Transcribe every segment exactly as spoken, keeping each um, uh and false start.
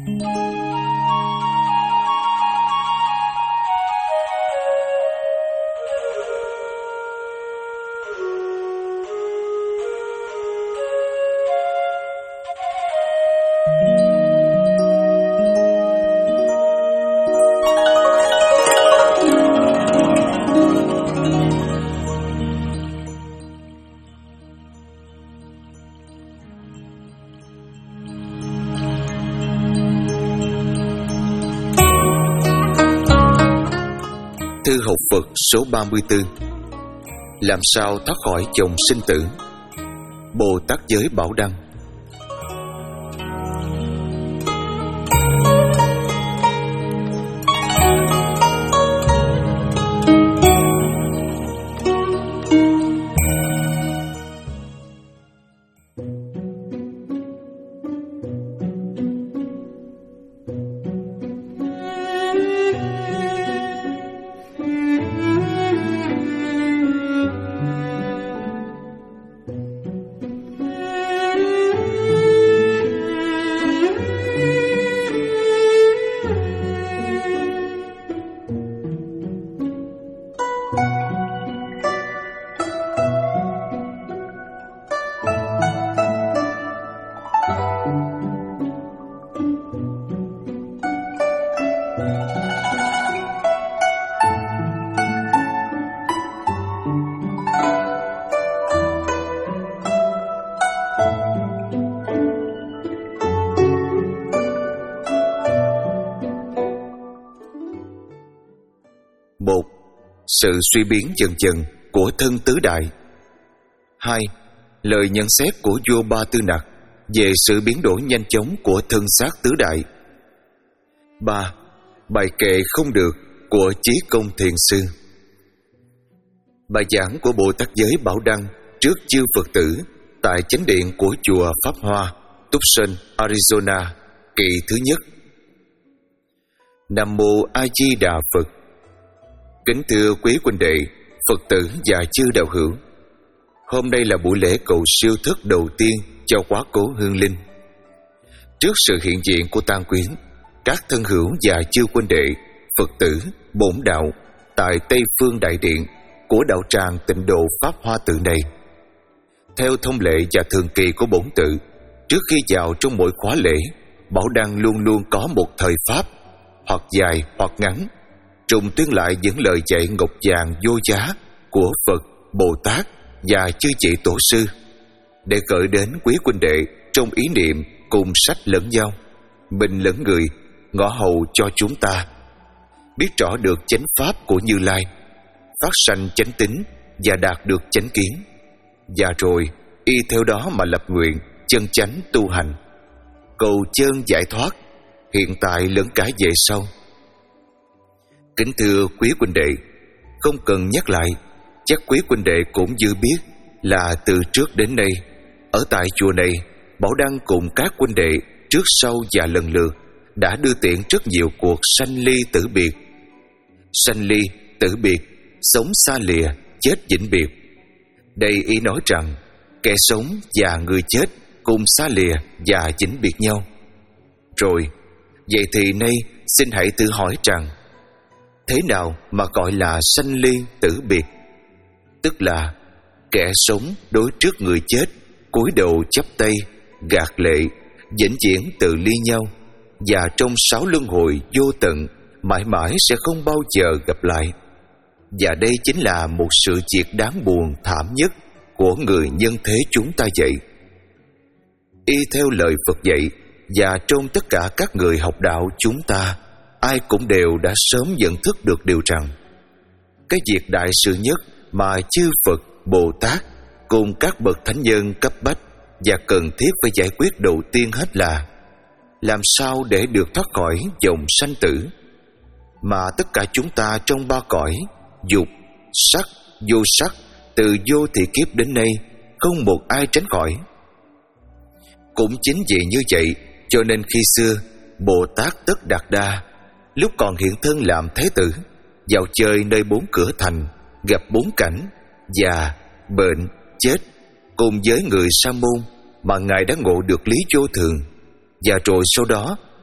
Thư học Phật số ba mươi tư. Làm sao thoát khỏi chồng sinh tử? Bồ Tát Giới Bảo Đăng. Một. Sự suy biến dần dần của thân tứ đại. Hai. Lời nhận xét của vua Ba Tư Nặc về sự biến đổi nhanh chóng của thân xác tứ đại. Ba. Bài kệ không được của Chí Công Thiền Sư. Bài giảng của Bồ Tát Giới Bảo Đăng trước chư Phật tử tại chánh điện của chùa Pháp Hoa, Tucson, Arizona, kỳ thứ nhất. Nam mô A Di Đà Phật. Kính thưa quý huynh đệ, Phật tử và chư đạo hữu, hôm nay là buổi lễ cầu siêu thức đầu tiên cho quá cố hương linh. Trước sự hiện diện của tang quyến, các thân hữu và chư huynh đệ, Phật tử, bổn đạo tại Tây Phương Đại Điện của đạo tràng Tịnh Độ Pháp Hoa Tự này, theo thông lệ và thường kỳ của bổn tự, trước khi vào trong mỗi khóa lễ, Bảo Đăng luôn luôn có một thời pháp, hoặc dài hoặc ngắn, trùng tuyên lại những lời dạy ngọc vàng vô giá của Phật, Bồ Tát và chư vị tổ sư, để gửi đến quý huynh đệ trong ý niệm cùng sách lẫn nhau, mình lẫn người, ngõ hầu cho chúng ta biết rõ được chánh pháp của Như Lai, phát sanh chánh tín và đạt được chánh kiến, và rồi y theo đó mà lập nguyện chân chánh tu hành, cầu chân giải thoát hiện tại lẫn cả về sau. Kính thưa quý huynh đệ, không cần nhắc lại, chắc quý huynh đệ cũng dư biết là từ trước đến nay, ở tại chùa này, Bảo Đăng cùng các huynh đệ trước sau và lần lượt đã đưa tiễn rất nhiều cuộc sanh ly tử biệt. Sanh ly, tử biệt, sống xa lìa, chết vĩnh biệt. Đây ý nói rằng kẻ sống và người chết cùng xa lìa và vĩnh biệt nhau. Rồi, vậy thì nay xin hãy tự hỏi rằng, thế nào mà gọi là sanh ly tử biệt? Tức là kẻ sống đối trước người chết, cúi đầu chắp tay, gạt lệ, vĩnh viễn tự ly nhau, và trong sáu luân hồi vô tận mãi mãi sẽ không bao giờ gặp lại. Và đây chính là một sự việc đáng buồn thảm nhất của người nhân thế chúng ta vậy. Y theo lời Phật dạy, và trong tất cả các người học đạo chúng ta, ai cũng đều đã sớm nhận thức được điều rằng, cái việc đại sự nhất mà chư Phật, Bồ Tát cùng các bậc thánh nhân cấp bách và cần thiết phải giải quyết đầu tiên hết là làm sao để được thoát khỏi dòng sanh tử mà tất cả chúng ta trong ba cõi dục, sắc, vô sắc, từ vô thị kiếp đến nay không một ai tránh khỏi. Cũng chính vì như vậy cho nên khi xưa Bồ Tát Tất Đạt Đa lúc còn hiện thân làm Thế Tử, vào chơi nơi bốn cửa thành, gặp bốn cảnh già, bệnh, chết cùng với người Sa môn, mà Ngài đã ngộ được lý vô thường, và rồi sau đó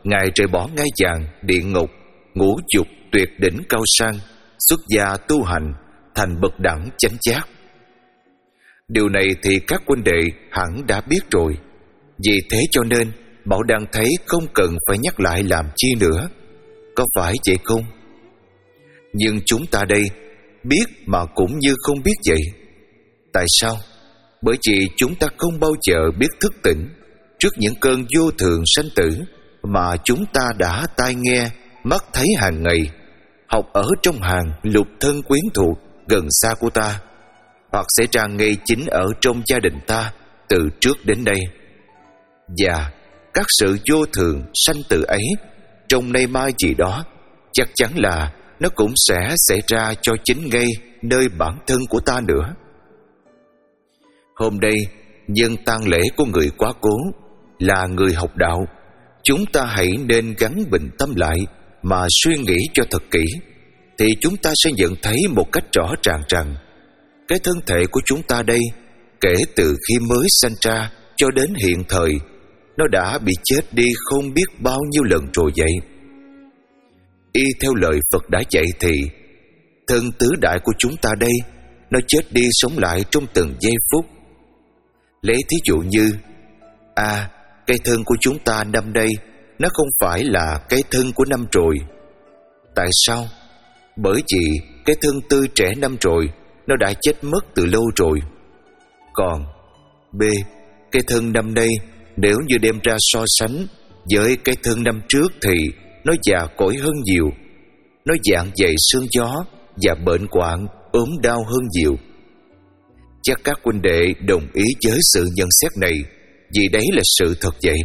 Ngài rời bỏ ngai vàng, điện ngục, ngũ dục tuyệt đỉnh cao sang, xuất gia tu hành, thành bậc đẳng chánh giác. Điều này thì các huynh đệ hẳn đã biết rồi. Vì thế cho nên Bảo Đăng thấy không cần phải nhắc lại làm chi nữa. Có phải vậy không? Nhưng chúng ta đây biết mà cũng như không biết vậy. Tại sao? Bởi vì chúng ta không bao giờ biết thức tỉnh trước những cơn vô thường sanh tử mà chúng ta đã tai nghe, mắt thấy hàng ngày, học ở trong hàng lục thân quyến thuộc gần xa của ta, hoặc xảy ra ngay chính ở trong gia đình ta từ trước đến đây. Và các sự vô thường sanh tử ấy trong nay mai gì đó, chắc chắn là nó cũng sẽ xảy ra cho chính ngay nơi bản thân của ta nữa. Hôm nay nhân tang lễ của người quá cố là người học đạo, chúng ta hãy nên gắn bình tâm lại mà suy nghĩ cho thật kỹ, thì chúng ta sẽ nhận thấy một cách rõ ràng rằng cái thân thể của chúng ta đây, kể từ khi mới sanh ra cho đến hiện thời, nó đã bị chết đi không biết bao nhiêu lần rồi vậy. Y theo lời Phật đã dạy thì thân tứ đại của chúng ta đây, nó chết đi sống lại trong từng giây phút. Lấy thí dụ như À, cái thân của chúng ta năm nay nó không phải là cái thân của năm rồi. Tại sao? Bởi vì cái thân tươi trẻ năm rồi nó đã chết mất từ lâu rồi. Còn B, cái thân năm nay nếu như đem ra so sánh với cái thân năm trước thì nó già cỗi hơn nhiều. Nó dạng dày sương gió và bệnh hoạn, ốm đau hơn nhiều. Chắc các huynh đệ đồng ý với sự nhận xét này, vì đấy là sự thật vậy.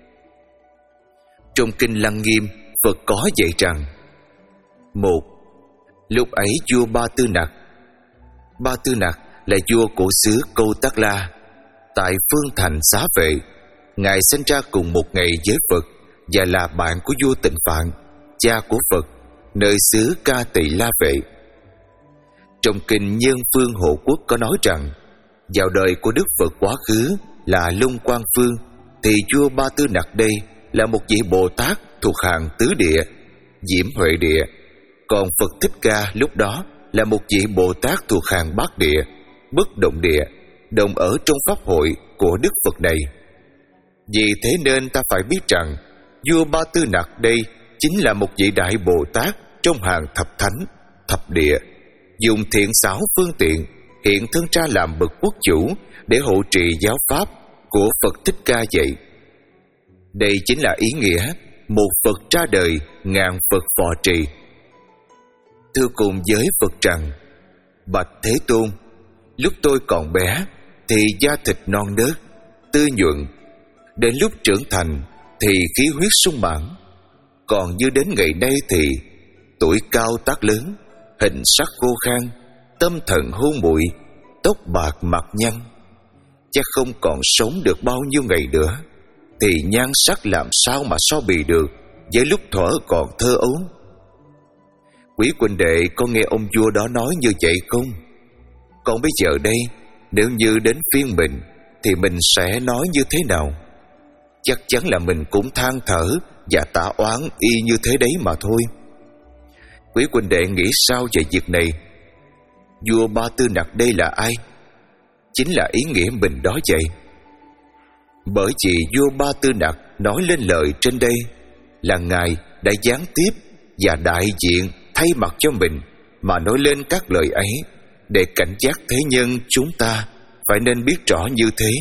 Trong Kinh Lăng Nghiêm, Phật có dạy rằng: Một, lúc ấy vua Ba Tư Nặc. Ba Tư Nặc là vua của xứ Câu Tác La, tại Phương Thành Xá Vệ. Ngài sinh ra cùng một ngày với Phật và là bạn của vua Tịnh Phạn, cha của Phật, nơi xứ Ca Tỳ La Vệ. Trong Kinh Nhân Phương Hộ Quốc có nói rằng vào đời của Đức Phật quá khứ là Lung Quang Phương, thì vua Ba Tư Nặc đây là một vị Bồ Tát thuộc hàng tứ địa, Diễm Huệ địa. Còn Phật Thích Ca lúc đó là một vị Bồ Tát thuộc hàng Bát địa, Bất Động địa, đồng ở trong pháp hội của Đức Phật này. Vì thế nên ta phải biết rằng vua Ba Tư Nặc đây chính là một vị đại Bồ Tát trong hàng thập thánh, thập địa, dùng thiện xảo phương tiện hiện thân ra làm bậc quốc chủ để hộ trì giáo pháp của Phật Thích Ca vậy. Đây chính là ý nghĩa một Phật ra đời, ngàn Phật phò trì. Thưa cùng với Phật rằng: Bạch Thế Tôn, lúc tôi còn bé thì da thịt non nớt, tươi nhuận. Đến lúc trưởng thành thì khí huyết sung mãn. Còn như đến ngày nay thì tuổi cao tác lớn, hình sắc khô khan, tâm thần hôn muội, tóc bạc mặt nhăn. Chắc không còn sống được bao nhiêu ngày nữa, thì nhan sắc làm sao mà so bì được với lúc thuở còn thơ ấu. Quý huynh đệ có nghe ông vua đó nói như vậy không? Còn bây giờ đây, nếu như đến phiên mình thì mình sẽ nói như thế nào? Chắc chắn là mình cũng than thở và tả oán y như thế đấy mà thôi. Quý huynh đệ nghĩ sao về việc này? Vua Ba Tư Nặc đây là ai? Chính là ý nghĩa mình đó vậy. Bởi vì vua Ba Tư Nặc nói lên lời trên đây là Ngài đã gián tiếp và đại diện thay mặt cho mình mà nói lên các lời ấy, để cảnh giác thế nhân chúng ta phải nên biết rõ như thế.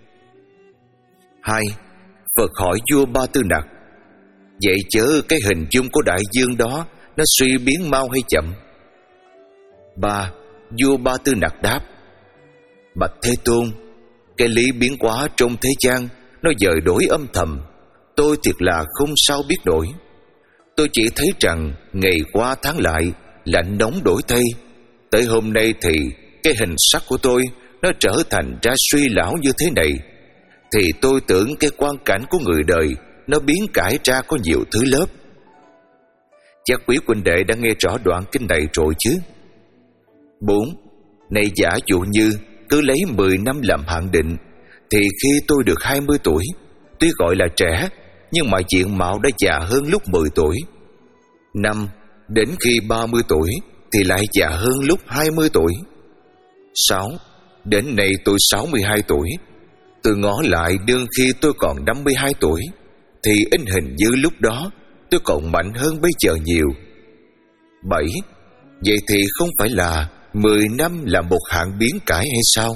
Hai, Phật hỏi vua Ba Tư Nặc: Vậy chớ cái hình dung của đại dương đó nó suy biến mau hay chậm? Ba, vua Ba Tư Nặc đáp: Bạch Thế Tôn, cái lý biến hóa trong thế gian nó dời đổi âm thầm, tôi thiệt là không sao biết nổi. Tôi chỉ thấy rằng ngày qua tháng lại, lạnh nóng đổi thay. Tới hôm nay thì cái hình sắc của tôi nó trở thành ra suy lão như thế này, thì tôi tưởng cái quan cảnh của người đời nó biến cải ra có nhiều thứ lớp. Chắc quý huynh đệ đã nghe rõ đoạn kinh này rồi chứ? Bốn, này giả dụ như cứ lấy mười năm làm hạn định, thì khi tôi được hai mươi tuổi, tuy gọi là trẻ, nhưng mà diện mạo đã già hơn lúc mười tuổi. Năm, đến khi ba mươi tuổi thì lại già hơn lúc hai mươi tuổi. Sáu, đến nay tôi sáu mươi hai tuổi. Tôi ngó lại đương khi tôi còn năm mươi hai tuổi thì in hình như lúc đó tôi còn mạnh hơn bây giờ nhiều. Bảy, vậy thì không phải là mười năm là một hạng biến cải hay sao?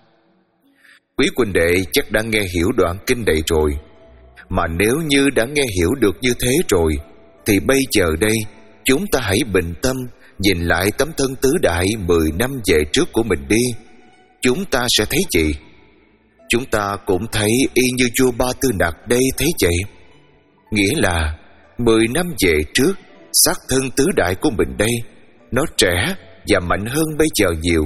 Quý huynh đệ chắc đã nghe hiểu đoạn kinh này rồi. Mà nếu như đã nghe hiểu được như thế rồi thì bây giờ đây chúng ta hãy bình tâm nhìn lại tấm thân tứ đại mười năm về trước của mình đi. Chúng ta sẽ thấy gì? Chúng ta cũng thấy y như vua Ba Tư Nặc đây thấy vậy. Nghĩa là mười năm về trước, xác thân tứ đại của mình đây nó trẻ và mạnh hơn bây giờ nhiều.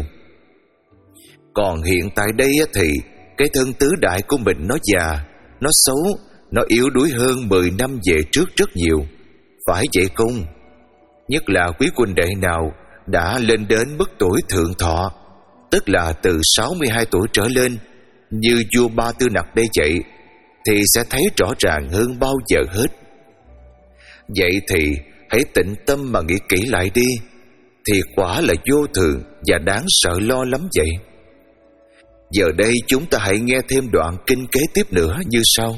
Còn hiện tại đây thì cái thân tứ đại của mình nó già, nó xấu, nó yếu đuối hơn mười năm về trước rất nhiều. Phải vậy không? Nhất là quý huynh đệ nào đã lên đến mức tuổi thượng thọ, tức là từ sáu mươi hai tuổi trở lên, như vua Ba Tư Nặc đây vậy, thì sẽ thấy rõ ràng hơn bao giờ hết. Vậy thì hãy tĩnh tâm mà nghĩ kỹ lại đi, thì quả là vô thường và đáng sợ lo lắm vậy. Giờ đây chúng ta hãy nghe thêm đoạn kinh kế tiếp nữa như sau.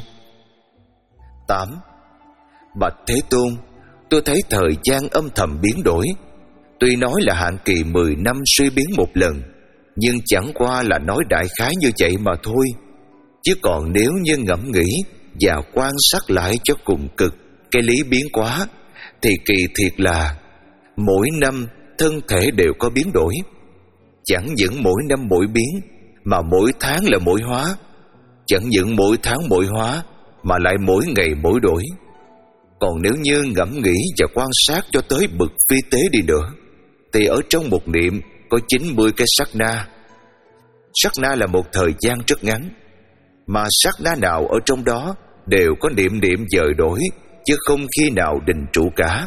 Tám. Bạch Thế Tôn, tôi thấy thời gian âm thầm biến đổi. Tuy nói là hạn kỳ mười năm suy biến một lần, nhưng chẳng qua là nói đại khái như vậy mà thôi. Chứ còn nếu như ngẫm nghĩ và quan sát lại cho cùng cực cái lý biến hóa, thì kỳ thiệt là mỗi năm thân thể đều có biến đổi. Chẳng những mỗi năm mỗi biến, mà mỗi tháng là mỗi hóa. Chẳng những mỗi tháng mỗi hóa, mà lại mỗi ngày mỗi đổi. Còn nếu như ngẫm nghĩ và quan sát cho tới bực vi tế đi nữa, thì ở trong một niệm có chín mươi cái sát na. Sát na là một thời gian rất ngắn, mà sát na nào ở trong đó đều có niệm niệm dời đổi, chứ không khi nào định trụ cả.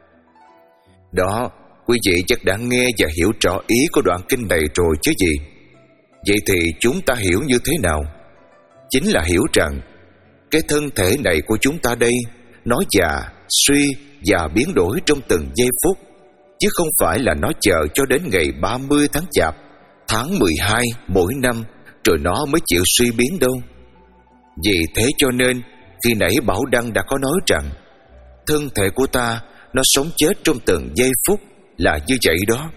Đó, quý vị chắc đã nghe và hiểu rõ ý của đoạn kinh này rồi chứ gì. Vậy thì chúng ta hiểu như thế nào? Chính là hiểu rằng cái thân thể này của chúng ta đây, nó già, suy và biến đổi trong từng giây phút, chứ không phải là nó chờ cho đến ngày ba mươi tháng Chạp, tháng mười hai mỗi năm rồi nó mới chịu suy biến đâu. Vì thế cho nên khi nãy Bảo Đăng đã có nói rằng thân thể của ta nó sống chết trong từng giây phút là như vậy đó.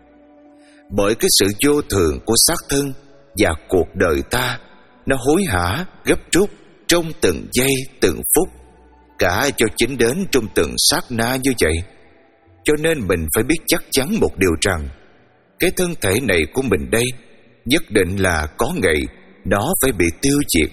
Bởi cái sự vô thường của xác thân và cuộc đời ta, nó hối hả gấp rút trong từng giây từng phút, cả cho chính đến trong từng sát na như vậy. Cho nên mình phải biết chắc chắn một điều rằng cái thân thể này của mình đây nhất định là có ngày nó phải bị tiêu diệt.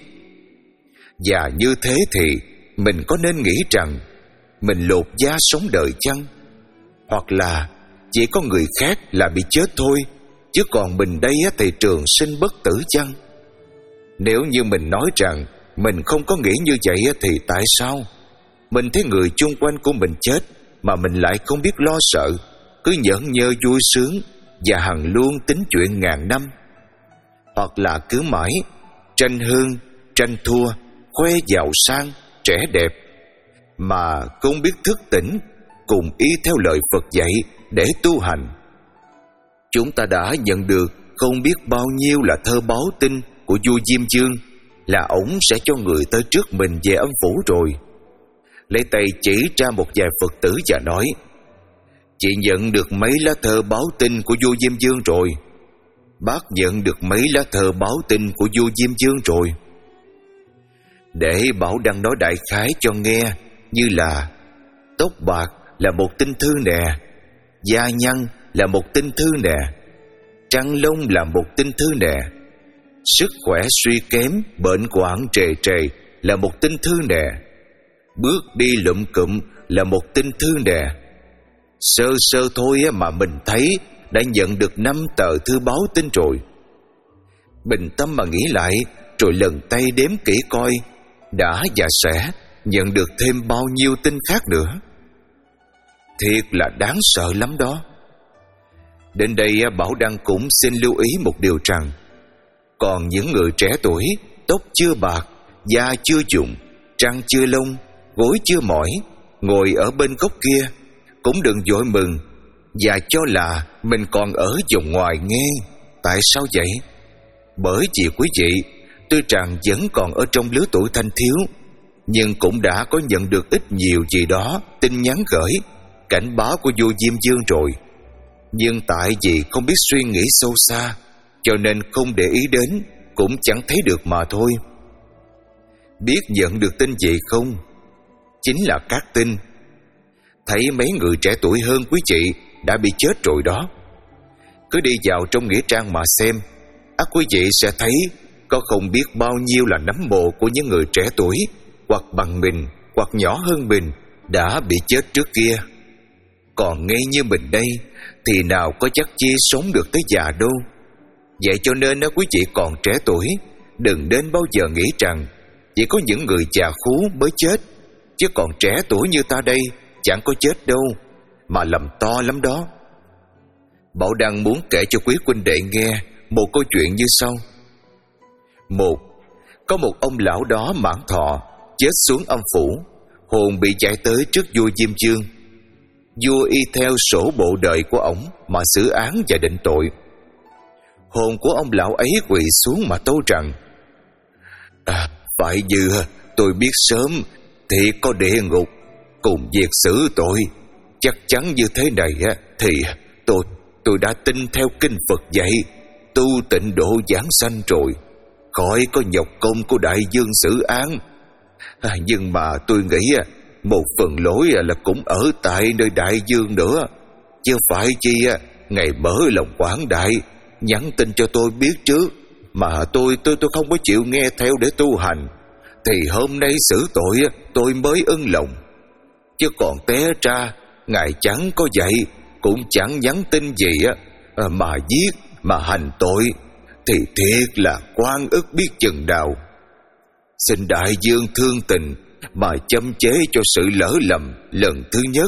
Và như thế thì mình có nên nghĩ rằng mình lột da sống đời chăng? Hoặc là chỉ có người khác là bị chết thôi, chứ còn mình đây thì trường sinh bất tử chăng? Nếu như mình nói rằng mình không có nghĩ như vậy thì tại sao mình thấy người chung quanh của mình chết mà mình lại không biết lo sợ, cứ nhởn nhơ vui sướng và hằng luôn tính chuyện ngàn năm? Hoặc là cứ mãi tranh hơn, tranh thua, khoe giàu sang, trẻ đẹp, mà không biết thức tỉnh cùng y theo lời Phật dạy để tu hành. Chúng ta đã nhận được không biết bao nhiêu là thơ báo tin của vua Diêm Vương là ổng sẽ cho người tới trước mình về âm phủ rồi. Lấy tay chỉ ra một vài Phật tử và nói: chị nhận được mấy lá thơ báo tin của vua Diêm Vương rồi. Bác nhận được mấy lá thơ báo tin của vua Diêm Vương rồi. Để Bảo Đăng nói đại khái cho nghe, như là tóc bạc là một tinh thư nè, da nhăn là một tinh thư nè, trăng lông là một tinh thư nè, sức khỏe suy kém, bệnh hoạn trề trề là một tinh thư nè, bước đi lụm cụm là một tinh thư nè. Sơ sơ thôi mà mình thấy đã nhận được năm tờ thư báo tin rồi. Bình tâm mà nghĩ lại, rồi lần tay đếm kỹ coi đã và sẽ nhận được thêm bao nhiêu tin khác nữa. Thiệt là đáng sợ lắm đó. Đến đây Bảo Đăng cũng xin lưu ý một điều rằng, còn những người trẻ tuổi, tóc chưa bạc, da chưa dụng, trăng chưa lông, gối chưa mỏi, ngồi ở bên góc kia, cũng đừng vội mừng và cho là mình còn ở vòng ngoài nghe. Tại sao vậy? Bởi vì quý vị tuy rằng vẫn còn ở trong lứa tuổi thanh thiếu, nhưng cũng đã có nhận được ít nhiều gì đó tin nhắn gửi, cảnh báo của vua Diêm Vương rồi. Nhưng tại vì không biết suy nghĩ sâu xa, cho nên không để ý đến, cũng chẳng thấy được mà thôi. Biết nhận được tin gì không? Chính là các tin. Thấy mấy người trẻ tuổi hơn quý vị đã bị chết rồi đó. Cứ đi vào trong nghĩa trang mà xem, ắt quý vị sẽ thấy có không biết bao nhiêu là nấm mồ của những người trẻ tuổi, hoặc bằng mình, hoặc nhỏ hơn mình, đã bị chết trước kia. Còn ngay như mình đây thì nào có chắc chi sống được tới già đâu. Vậy cho nên nếu quý vị còn trẻ tuổi, đừng nên bao giờ nghĩ rằng chỉ có những người già khú mới chết, chứ còn trẻ tuổi như ta đây chẳng có chết đâu, mà lầm to lắm đó. Bảo Đăng muốn kể cho quý huynh đệ nghe một câu chuyện như sau. Một, có một ông lão đó mãn thọ, chết xuống âm phủ, hồn bị chạy tới trước vua Diêm Vương. Vua y theo sổ bộ đời của ổng mà xử án và định tội. Hồn của ông lão ấy quỳ xuống mà tâu rằng: À, phải như tôi biết sớm thì có địa ngục cùng việc xử tội. Chắc chắn như thế này thì tôi tôi đã tin theo kinh Phật dạy, tu tịnh độ giảng sanh rồi, khỏi có nhọc công của đại vương xử án. À, nhưng mà tôi nghĩ một phần lỗi là cũng ở tại nơi đại vương nữa, chứ phải chi ngày mở lòng quảng đại nhắn tin cho tôi biết trước mà tôi tôi tôi không có chịu nghe theo để tu hành, thì hôm nay xử tội tôi mới ưng lòng. Chứ còn té ra ngài chẳng có dạy, cũng chẳng nhắn tin gì mà giết mà hành tội, thì thiệt là oan ức biết chừng nào. Xin đại vương thương tình mà châm chế cho sự lỡ lầm lần thứ nhất.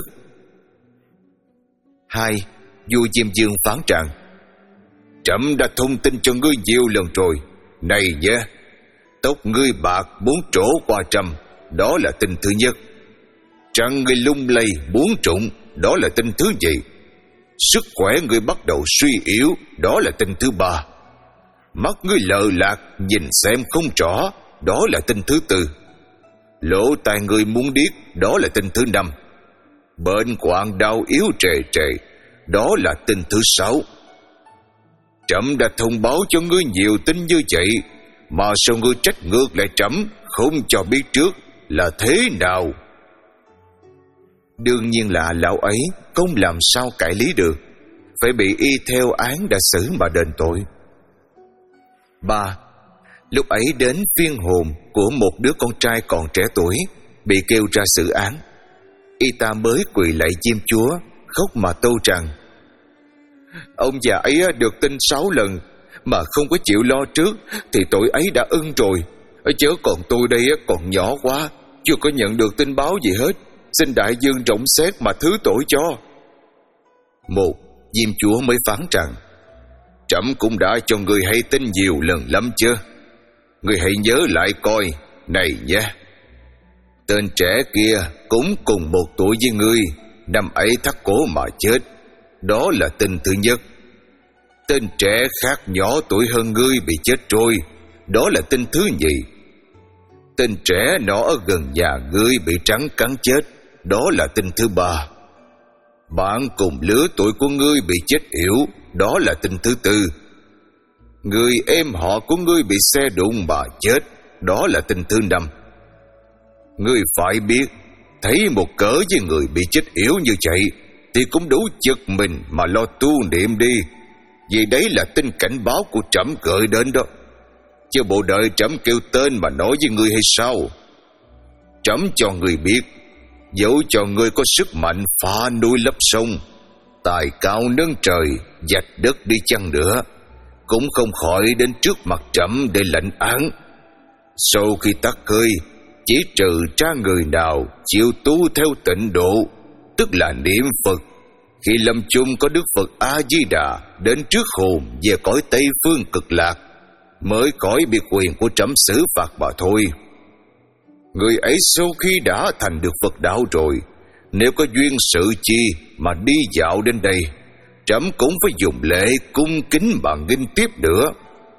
Hai, vua Diêm Vương phán rằng: Trẫm đã thông tin cho ngươi nhiều lần rồi. Này nhé, tóc ngươi bạc bốn trổ qua trăm, đó là tin thứ nhất. Trăng ngươi lung lay bốn trụng, đó là tin thứ nhì. Sức khỏe ngươi bắt đầu suy yếu, đó là tin thứ ba. Mắt ngươi lờ lạc, nhìn xem không rõ, đó là tin thứ tư. Lỗ tai ngươi muốn điếc, đó là tin thứ năm. Bệnh hoạn đau yếu trề trề, đó là tin thứ sáu. Trẫm đã thông báo cho ngươi nhiều tin như vậy, mà sao ngươi trách ngược lại trẫm không cho biết trước là thế nào? Đương nhiên là lão ấy không làm sao cãi lý được, phải bị y theo án đã xử mà đền tội. Ba, lúc ấy đến phiên hồn của một đứa con trai còn trẻ tuổi bị kêu ra xử án. Y ta mới quỳ lạy Diêm Chúa, khóc mà tâu rằng: Ông già ấy được tin sáu lần mà không có chịu lo trước, thì tội ấy đã ưng rồi. Chớ còn tôi đây còn nhỏ quá, chưa có nhận được tin báo gì hết. Xin đại vương rộng xét mà thứ tội cho. Một, Diêm Chúa mới phán rằng: Trẫm cũng đã cho người hay tin nhiều lần lắm chưa? Người hãy nhớ lại coi. Này nha, tên trẻ kia cũng cùng một tuổi với ngươi, năm ấy thắt cổ mà chết, đó là tin thứ nhất. Tên trẻ khác nhỏ tuổi hơn ngươi bị chết rồi, đó là tin thứ nhì. Tên trẻ nó ở gần nhà ngươi bị trắng cắn chết, đó là tin thứ ba. Bạn cùng lứa tuổi của ngươi bị chết yểu, đó là tin thứ tư. Người em họ của ngươi bị xe đụng mà chết, đó là tin thứ năm. Ngươi phải biết, thấy một cỡ với người bị chết yểu như vậy thì cũng đủ giật mình mà lo tu niệm đi, vì đấy là tin cảnh báo của trẫm gửi đến đó. Chứ bộ đợi trẫm kêu tên mà nói với ngươi hay sao? Trẫm cho ngươi biết, dẫu cho ngươi có sức mạnh phá núi lấp sông, tài cao nâng trời, dạch đất đi chăng nữa, cũng không khỏi đến trước mặt trẫm để lãnh án. Sau khi tắt hơi, chỉ trừ ra người nào chịu tu theo tịnh độ, tức là niệm Phật, khi lâm chung có Đức Phật A Di Đà đến trước hồn về cõi Tây Phương Cực Lạc, mới khỏi bị quyền của trẫm xử phạt mà thôi. Người ấy sau khi đã thành được Phật đạo rồi, nếu có duyên sự chi mà đi dạo đến đây, trẫm cũng phải dùng lễ cung kính mà nghinh tiếp nữa.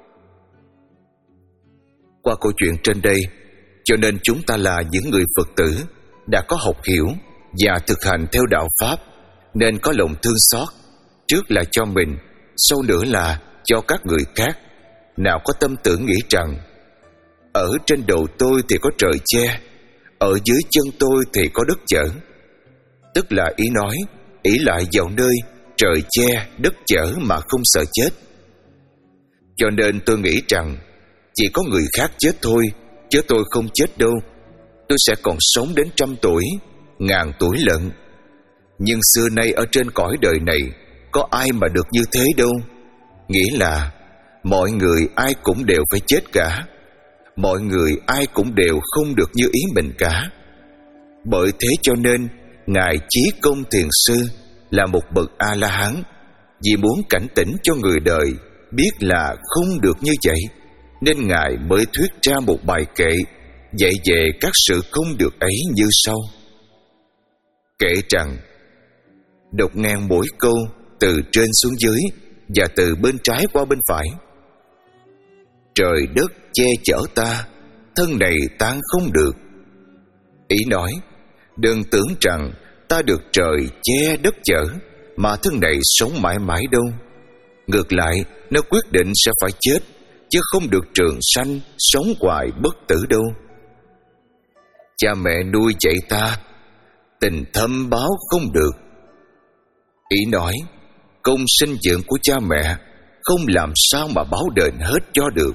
Qua câu chuyện trên đây, cho nên chúng ta là những người Phật tử đã có học hiểu và thực hành theo đạo Pháp, nên có lòng thương xót, trước là cho mình, sau nữa là cho các người khác. Nào có tâm tưởng nghĩ rằng ở trên đầu tôi thì có trời che, ở dưới chân tôi thì có đất chở. Tức là ý nói ỷ lại vào nơi trời che đất chở mà không sợ chết. Cho nên tôi nghĩ rằng chỉ có người khác chết thôi, chứ tôi không chết đâu. Tôi sẽ còn sống đến trăm tuổi, ngàn tuổi lận. Nhưng xưa nay ở trên cõi đời này có ai mà được như thế đâu. Nghĩa là mọi người ai cũng đều phải chết cả, mọi người ai cũng đều không được như ý mình cả. Bởi thế cho nên Ngài Chí Công Thiền Sư là một bậc A-la-hán, vì muốn cảnh tỉnh cho người đời biết là không được như vậy, nên Ngài mới thuyết ra một bài kệ dạy về các sự không được ấy như sau. Kệ rằng: đọc ngang mỗi câu từ trên xuống dưới và từ bên trái qua bên phải. Trời đất che chở ta, thân này tan không được. Ý nói, đừng tưởng rằng ta được trời che đất chở mà thân này sống mãi mãi đâu. Ngược lại, nó quyết định sẽ phải chết, chứ không được trường sanh, sống hoài bất tử đâu. Cha mẹ nuôi dạy ta, tình thâm báo không được. Ý nói, công sinh dưỡng của cha mẹ không làm sao mà báo đền hết cho được.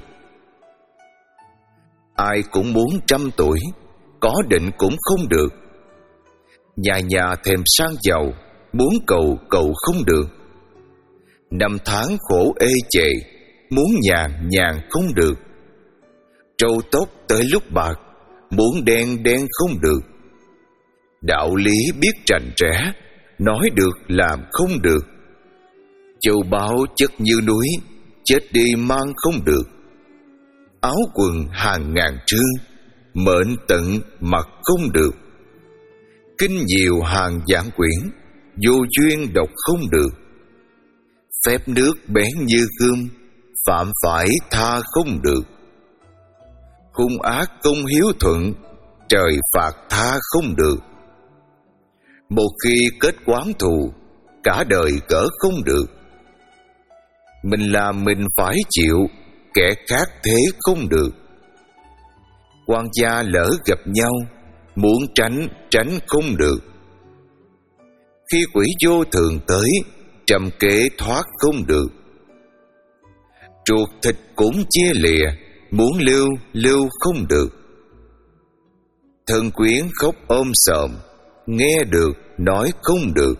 Ai cũng muốn trăm tuổi, có định cũng không được. Nhà nhà thèm sang giàu, muốn cầu cầu không được. Năm tháng khổ ê chề, muốn nhàn nhàn không được. Trâu tóc tới lúc bạc, muốn đen đen không được. Đạo lý biết rành rẽ, nói được làm không được. Châu báu chất như núi, chết đi mang không được. Áo quần hàng ngàn trương, mệnh tận mặc không được. Kinh nhiều hàng vạn quyển, vô duyên đọc không được. Phép nước bén như gươm, phạm phải tha không được. Hung ác công hiếu thuận, trời phạt tha không được. Một khi kết oán thù, cả đời gỡ không được. Mình làm mình phải chịu, kẻ khác thế không được. Quan gia lỡ gặp nhau, muốn tránh tránh không được. Khi quỷ vô thường tới, trầm kế thoát không được. Ruột thịt cũng chia lìa, muốn lưu lưu không được. Thân quyến khóc ôm sòm, nghe được nói không được.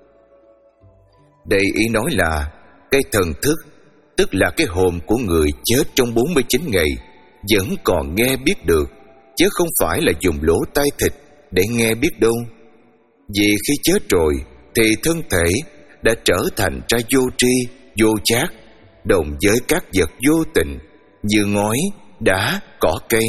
Đây ý nói là cái thần thức, tức là cái hồn của người chết trong bốn mươi chín ngày vẫn còn nghe biết được, chứ không phải là dùng lỗ tai thịt để nghe biết đâu. Vì khi chết rồi thì thân thể đã trở thành ra vô tri, vô giác, đồng với các vật vô tình như ngói, đá, cỏ cây.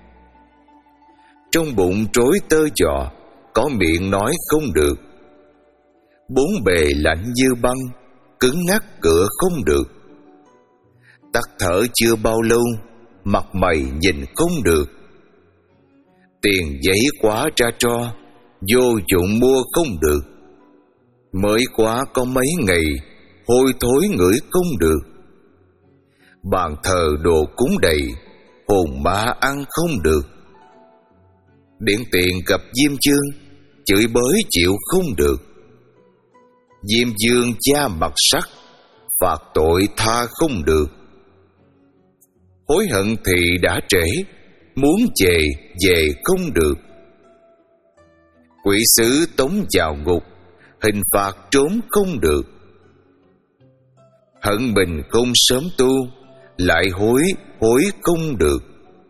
Trong bụng trối tơ giò, có miệng nói không được. Bốn bề lạnh như băng, cứng ngắc cửa không được. Tắt thở chưa bao lâu, mặt mày nhìn không được. Tiền giấy quá ra tro, vô dụng mua không được. Mới quá có mấy ngày, hôi thối ngửi không được. Bàn thờ đồ cúng đầy, hồn ma ăn không được. Điển tiện gặp Diêm Vương, chửi bới chịu không được. Diêm Vương cha mặt sắc, phạt tội tha không được. Hối hận thì đã trễ, muốn về về không được. Quỷ sứ tống vào ngục, hình phạt trốn không được. Hận mình không sớm tu, lại hối hối không được.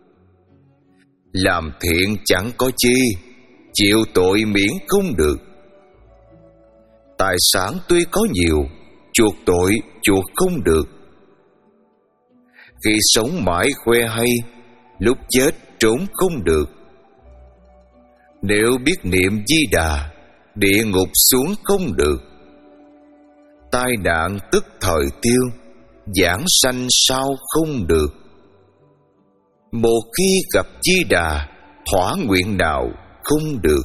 Làm thiện chẳng có chi, chịu tội miễn không được. Tài sản tuy có nhiều, chuộc tội chuộc không được. Khi sống mãi khoe hay, lúc chết trốn không được. Nếu biết niệm Di Đà, địa ngục xuống không được. Tai nạn tức thời tiêu, giảng sanh sao không được. Một khi gặp Di Đà, thỏa nguyện nào không được.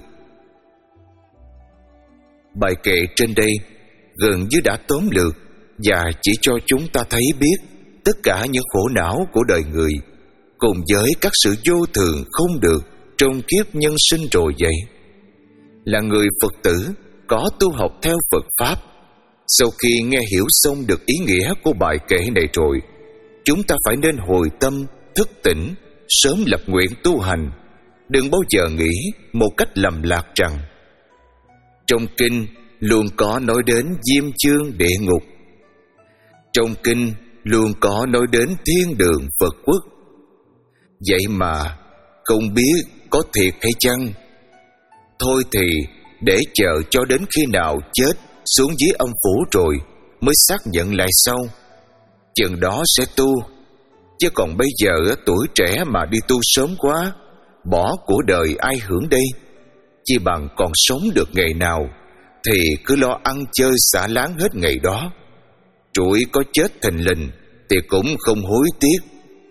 Bài kệ trên đây gần như đã tóm lược và chỉ cho chúng ta thấy biết tất cả những khổ não của đời người, cùng với các sự vô thường không được trong kiếp nhân sinh rồi vậy. Là người Phật tử có tu học theo Phật Pháp, sau khi nghe hiểu xong được ý nghĩa của bài kệ này rồi, chúng ta phải nên hồi tâm, thức tỉnh, sớm lập nguyện tu hành. Đừng bao giờ nghĩ một cách lầm lạc rằng trong kinh luôn có nói đến diêm chương địa ngục, trong kinh luôn có nói đến thiên đường Phật quốc. Vậy mà không biết có thiệt hay chăng? Thôi thì để chờ cho đến khi nào chết xuống dưới âm phủ rồi mới xác nhận lại sau, chừng đó sẽ tu. Chứ còn bây giờ tuổi trẻ mà đi tu sớm quá, bỏ của đời ai hưởng đây? Chi bằng còn sống được ngày nào thì cứ lo ăn chơi xả láng hết ngày đó. Trụi có chết thình lình thì cũng không hối tiếc.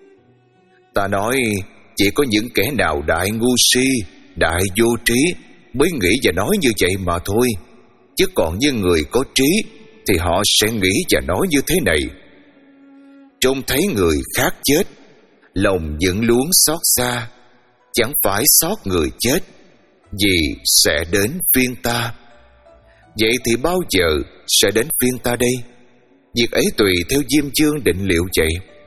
Ta nói chỉ có những kẻ nào đại ngu si, đại vô trí mới nghĩ và nói như vậy mà thôi. Chứ còn như người có trí thì họ sẽ nghĩ và nói như thế này: trông thấy người khác chết, lòng dựng luống xót xa, chẳng phải xót người chết, vì sẽ đến phiên ta. Vậy thì bao giờ sẽ đến phiên ta đây? Việc ấy tùy theo Diêm Chương định liệu vậy.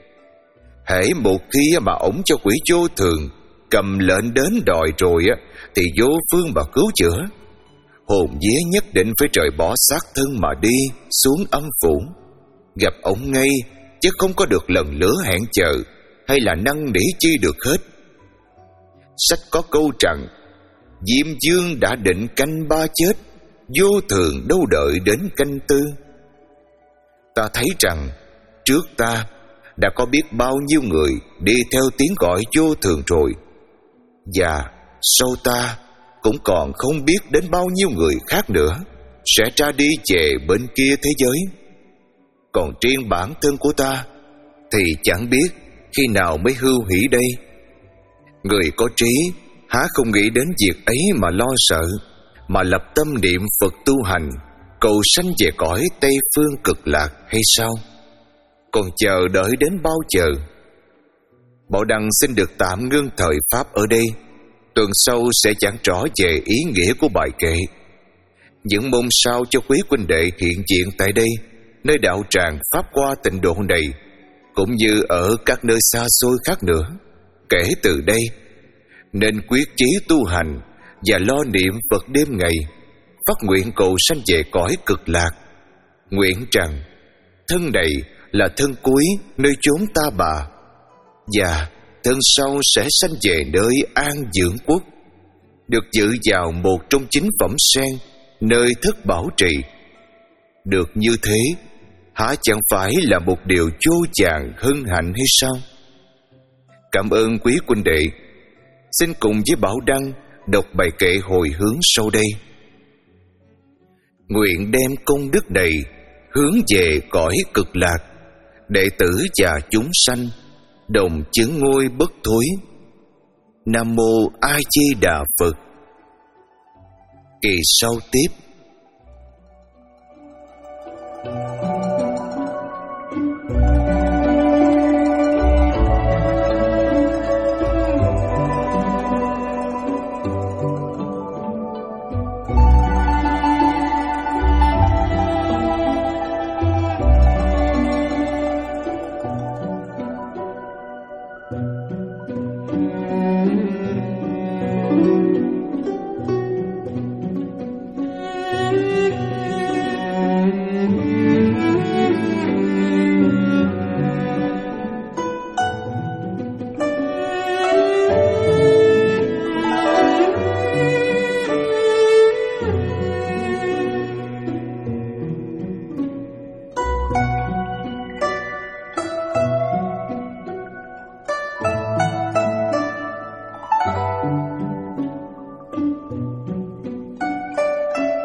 Hễ một khi mà ổng cho quỷ vô thường cầm lệnh đến đòi rồi á, thì vô phương mà cứu chữa. Hồn vía nhất định phải rời bỏ xác thân mà đi xuống âm phủ, gặp ổng ngay, chứ không có được lần lữa hẹn chờ hay là năn nỉ chi được hết. Sách có câu rằng Diêm Dương đã định canh ba chết, vô thường đâu đợi đến canh tư. Ta thấy rằng trước ta đã có biết bao nhiêu người đi theo tiếng gọi vô thường rồi, và sau ta cũng còn không biết đến bao nhiêu người khác nữa sẽ ra đi về bên kia thế giới. Còn riêng bản thân của ta thì chẳng biết khi nào mới hưu hỷ đây. Người có trí há không nghĩ đến việc ấy mà lo sợ, mà lập tâm niệm Phật tu hành, cầu sanh về cõi Tây Phương Cực Lạc hay sao? Còn chờ đợi đến bao giờ? Bảo Đăng xin được tạm ngưng thời pháp ở đây. Tuần sau sẽ giảng rõ về ý nghĩa của bài kệ. Những mong sao cho quý huynh đệ hiện diện tại đây, nơi đạo tràng pháp qua tịnh độ này, cũng như ở các nơi xa xôi khác nữa, kể từ đây nên quyết chí tu hành và lo niệm Phật đêm ngày, phát nguyện cầu sanh về cõi Cực Lạc. Nguyện rằng thân này là thân cuối nơi chốn ta bà, và thân sau sẽ sanh về nơi an dưỡng quốc, được dự vào một trong chín phẩm sen nơi thất bảo trì. Được như thế há chẳng phải là một điều vô vàn hân hạnh hay sao? Cảm ơn quý huynh đệ. Xin cùng với Bảo Đăng đọc bài kệ hồi hướng sau đây. Nguyện đem công đức này hướng về cõi Cực Lạc, đệ tử và chúng sanh đồng chứng ngôi bất thối. Nam mô A Di Đà Phật. Kỳ sau tiếp.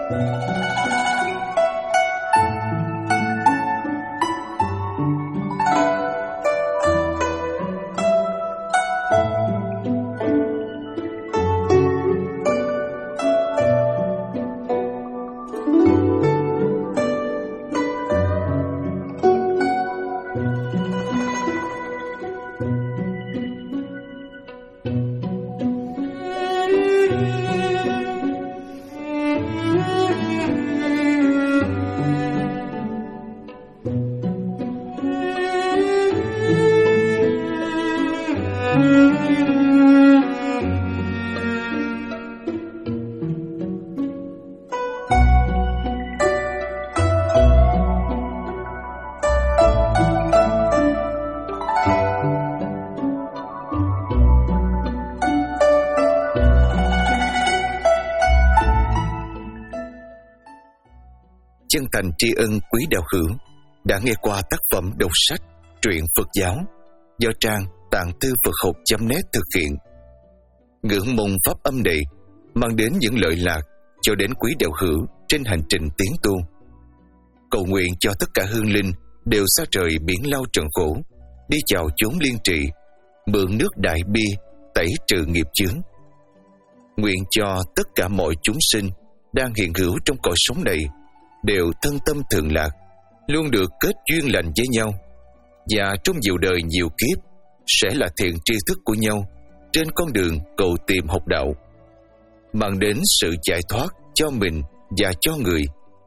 Chân thành tri ân quý đạo hữu đã nghe qua tác phẩm đọc sách truyện Phật giáo do trang tạng thư Phật học chấm net thực hiện. Ngưỡng mong pháp âm này mang đến những lợi lạc cho đến quý đạo hữu trên hành trình tiến tu. Cầu nguyện cho tất cả hương linh đều xa trời biển lao trần khổ, đi chào chốn liên trị, mượn nước đại bi tẩy trừ nghiệp chướng. Nguyện cho tất cả mọi chúng sinh đang hiện hữu trong cõi sống này đều thân tâm thượng lạc, luôn được kết duyên lành với nhau, và trong nhiều đời nhiều kiếp sẽ là thiện tri thức của nhau trên con đường cầu tìm học đạo, mang đến sự giải thoát cho mình và cho người.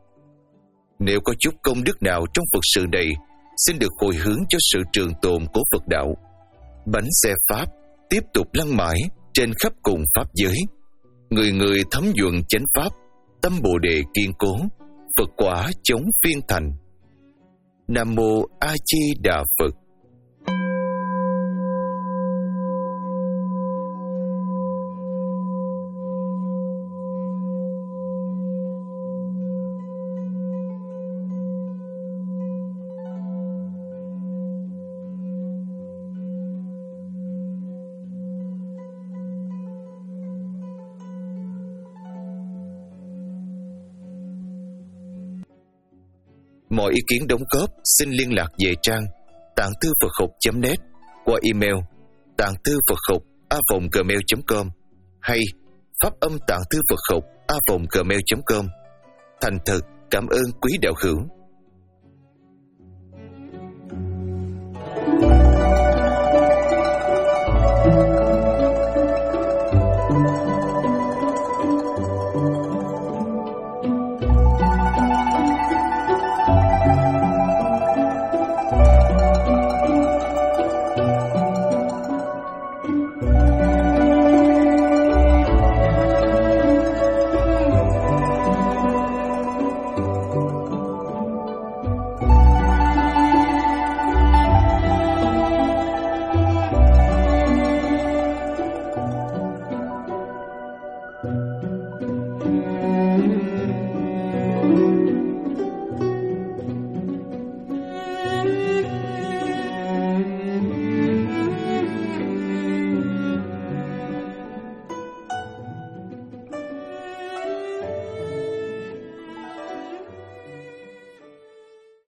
Nếu có chút công đức nào trong Phật sự này, xin được hồi hướng cho sự trường tồn của Phật đạo. Bánh xe Pháp tiếp tục lăn mãi trên khắp cùng Pháp giới, người người thấm nhuận chánh Pháp, tâm Bồ Đề kiên cố, Phật quả chống phiên thành. Nam Mô A Di Đà Phật. Mọi ý kiến đóng góp xin liên lạc về trang tạng thư Phật học chấm net qua email tạng thư Phật học a vòng gmail chấm com hay pháp âm tạng thư Phật học a vòng gmail chấm com. Thành thật cảm ơn quý đạo hữu.